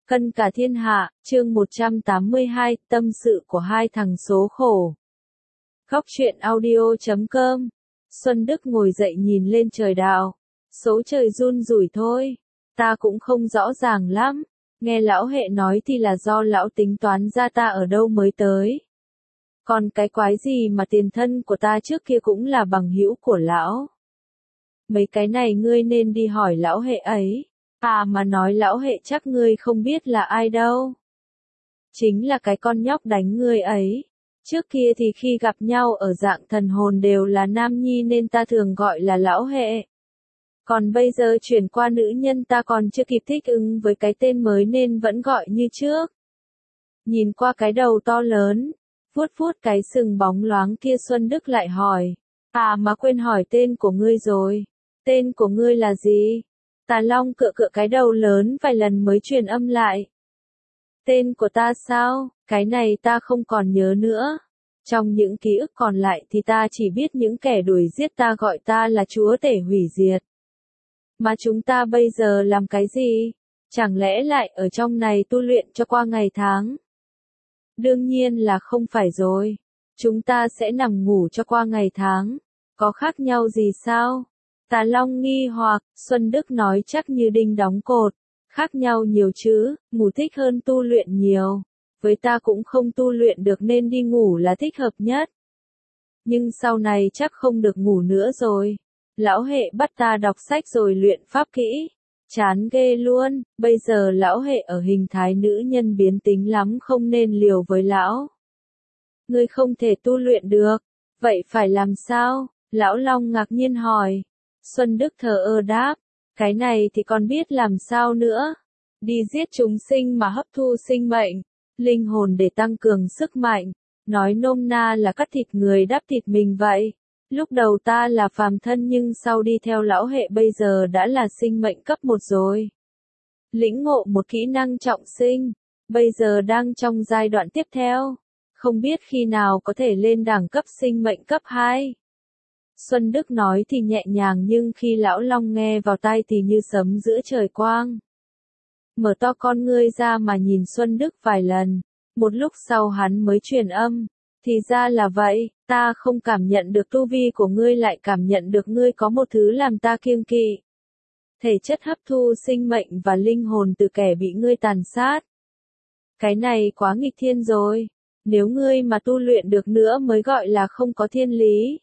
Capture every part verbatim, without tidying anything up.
Cân cả thiên hạ, chương một trăm tám mươi hai, tâm sự của hai thằng số khổ. Góc truyện audio chấm com. Xuân Đức ngồi dậy nhìn lên trời đạo. Số trời run rủi thôi. Ta cũng không rõ ràng lắm. Nghe lão hệ nói thì là do lão tính toán ra ta ở đâu mới tới. Còn cái quái gì mà tiền thân của ta trước kia cũng là bằng hữu của lão. Mấy cái này ngươi nên đi hỏi lão hệ ấy. À mà nói lão hệ chắc ngươi không biết là ai đâu. Chính là cái con nhóc đánh ngươi ấy. Trước kia thì khi gặp nhau ở dạng thần hồn đều là nam nhi nên ta thường gọi là lão hệ. Còn bây giờ chuyển qua nữ nhân ta còn chưa kịp thích ứng với cái tên mới nên vẫn gọi như trước. Nhìn qua cái đầu to lớn, vuốt vuốt cái sừng bóng loáng kia Xuân Đức lại hỏi. À mà quên hỏi tên của ngươi rồi. Tên của ngươi là gì? Tà Long cựa cựa cái đầu lớn vài lần mới truyền âm lại. Tên của ta sao? Cái này ta không còn nhớ nữa. Trong những ký ức còn lại thì ta chỉ biết những kẻ đuổi giết ta gọi ta là chúa tể hủy diệt. Mà chúng ta bây giờ làm cái gì? Chẳng lẽ lại ở trong này tu luyện cho qua ngày tháng? Đương nhiên là không phải rồi. Chúng ta sẽ nằm ngủ cho qua ngày tháng. Có khác nhau gì sao? Tà Long nghi hoặc, Xuân Đức nói chắc như đinh đóng cột. Khác nhau nhiều chứ, ngủ thích hơn tu luyện nhiều. Với ta cũng không tu luyện được nên đi ngủ là thích hợp nhất. Nhưng sau này chắc không được ngủ nữa rồi. Lão hệ bắt ta đọc sách rồi luyện pháp kỹ. Chán ghê luôn, bây giờ lão hệ ở hình thái nữ nhân biến tính lắm không nên liều với lão. Ngươi không thể tu luyện được, vậy phải làm sao? Lão Long ngạc nhiên hỏi. Xuân Đức thờ ơ đáp, cái này thì còn biết làm sao nữa. Đi giết chúng sinh mà hấp thu sinh mệnh, linh hồn để tăng cường sức mạnh. Nói nôm na là cắt thịt người đắp thịt mình vậy. Lúc đầu ta là phàm thân nhưng sau đi theo lão hệ bây giờ đã là sinh mệnh cấp một rồi. Lĩnh ngộ một kỹ năng trọng sinh, bây giờ đang trong giai đoạn tiếp theo. Không biết khi nào có thể lên đẳng cấp sinh mệnh cấp hai. Xuân Đức nói thì nhẹ nhàng nhưng khi lão Long nghe vào tai thì như sấm giữa trời quang. Mở to con ngươi ra mà nhìn Xuân Đức vài lần, một lúc sau hắn mới truyền âm. Thì ra là vậy, ta không cảm nhận được tu vi của ngươi lại cảm nhận được ngươi có một thứ làm ta kiêng kỵ. Thể chất hấp thu sinh mệnh và linh hồn từ kẻ bị ngươi tàn sát. Cái này quá nghịch thiên rồi, nếu ngươi mà tu luyện được nữa mới gọi là không có thiên lý.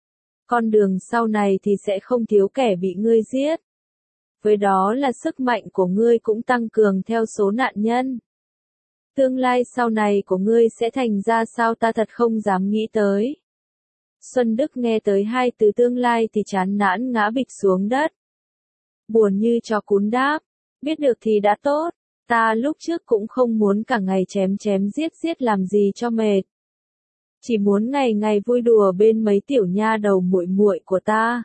Con đường sau này thì sẽ không thiếu kẻ bị ngươi giết. Với đó là sức mạnh của ngươi cũng tăng cường theo số nạn nhân. Tương lai sau này của ngươi sẽ thành ra sao ta thật không dám nghĩ tới. Xuân Đức nghe tới hai từ tương lai thì chán nản ngã bịch xuống đất. Buồn như chó cún đáp, biết được thì đã tốt, ta lúc trước cũng không muốn cả ngày chém chém giết giết làm gì cho mệt. Chỉ muốn ngày ngày vui đùa bên mấy tiểu nha đầu muội muội của ta.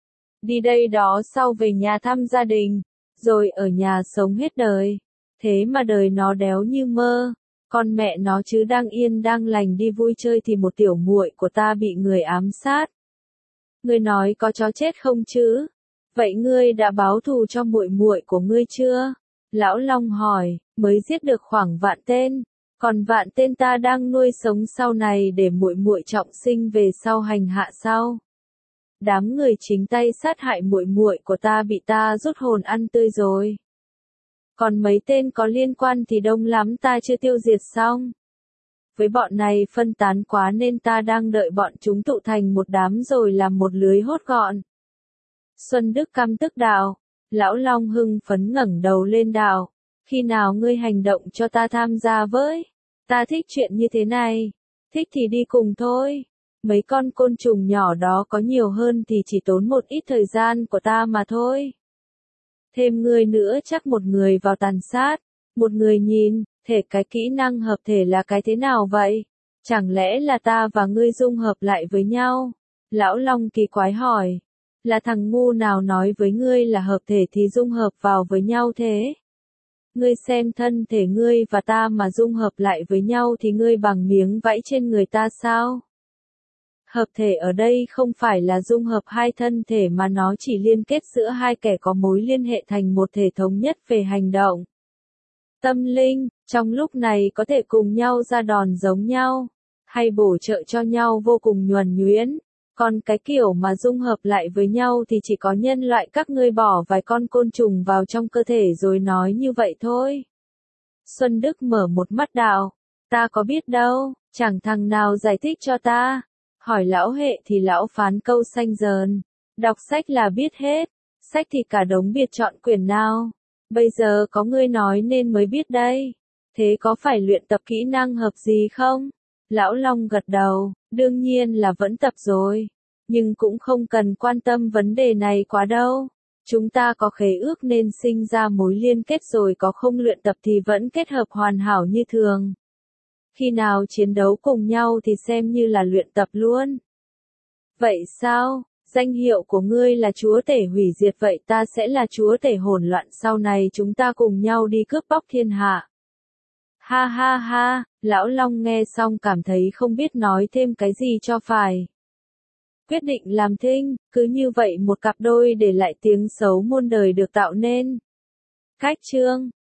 Đi đây đó sau về nhà thăm gia đình, rồi ở nhà sống hết đời. Thế mà đời nó đéo như mơ, con mẹ nó chứ đang yên đang lành đi vui chơi thì một tiểu muội của ta bị người ám sát. Ngươi nói có chó chết không chứ? Vậy ngươi đã báo thù cho muội muội của ngươi chưa? Lão Long hỏi, mới giết được khoảng vạn tên, còn vạn tên ta đang nuôi sống sau này để muội muội trọng sinh về sau hành hạ sau. Đám người chính tay sát hại muội muội của ta bị ta rút hồn ăn tươi rồi. Còn mấy tên có liên quan thì đông lắm ta chưa tiêu diệt xong. Với bọn này phân tán quá nên ta đang đợi bọn chúng tụ thành một đám rồi làm một lưới hốt gọn. Xuân Đức căm tức đạo. Lão Long hưng phấn ngẩng đầu lên đạo. Khi nào ngươi hành động cho ta tham gia với? Ta thích chuyện như thế này. Thích thì đi cùng thôi. Mấy con côn trùng nhỏ đó có nhiều hơn thì chỉ tốn một ít thời gian của ta mà thôi. Thêm người nữa chắc một người vào tàn sát, một người nhìn, thể cái kỹ năng hợp thể là cái thế nào vậy? Chẳng lẽ là ta và ngươi dung hợp lại với nhau? Lão Long kỳ quái hỏi, là thằng ngu nào nói với ngươi là hợp thể thì dung hợp vào với nhau thế? Ngươi xem thân thể ngươi và ta mà dung hợp lại với nhau thì ngươi bằng miếng vảy trên người ta sao? Hợp thể ở đây không phải là dung hợp hai thân thể mà nó chỉ liên kết giữa hai kẻ có mối liên hệ thành một thể thống nhất về hành động. tâm linh, trong lúc này có thể cùng nhau ra đòn giống nhau, hay bổ trợ cho nhau vô cùng nhuần nhuyễn. Còn cái kiểu mà dung hợp lại với nhau thì chỉ có nhân loại các ngươi bỏ vài con côn trùng vào trong cơ thể rồi nói như vậy thôi. Xuân Đức mở một mắt đạo, ta có biết đâu, chẳng thằng nào giải thích cho ta. Hỏi lão hệ thì lão phán câu xanh dờn, đọc sách là biết hết, sách thì cả đống biệt chọn quyển nào. Bây giờ có ngươi nói nên mới biết đây. Thế có phải luyện tập kỹ năng hợp gì không? Lão Long gật đầu, đương nhiên là vẫn tập rồi. Nhưng cũng không cần quan tâm vấn đề này quá đâu. Chúng ta có khế ước nên sinh ra mối liên kết rồi, có không luyện tập thì vẫn kết hợp hoàn hảo như thường. Khi nào chiến đấu cùng nhau thì xem như là luyện tập luôn. Vậy sao? Danh hiệu của ngươi là chúa tể hủy diệt, vậy ta sẽ là chúa tể hỗn loạn, sau này chúng ta cùng nhau đi cướp bóc thiên hạ. Ha ha ha, lão Long nghe xong cảm thấy không biết nói thêm cái gì cho phải. Quyết định làm thinh, cứ như vậy một cặp đôi để lại tiếng xấu muôn đời được tạo nên. Cách chương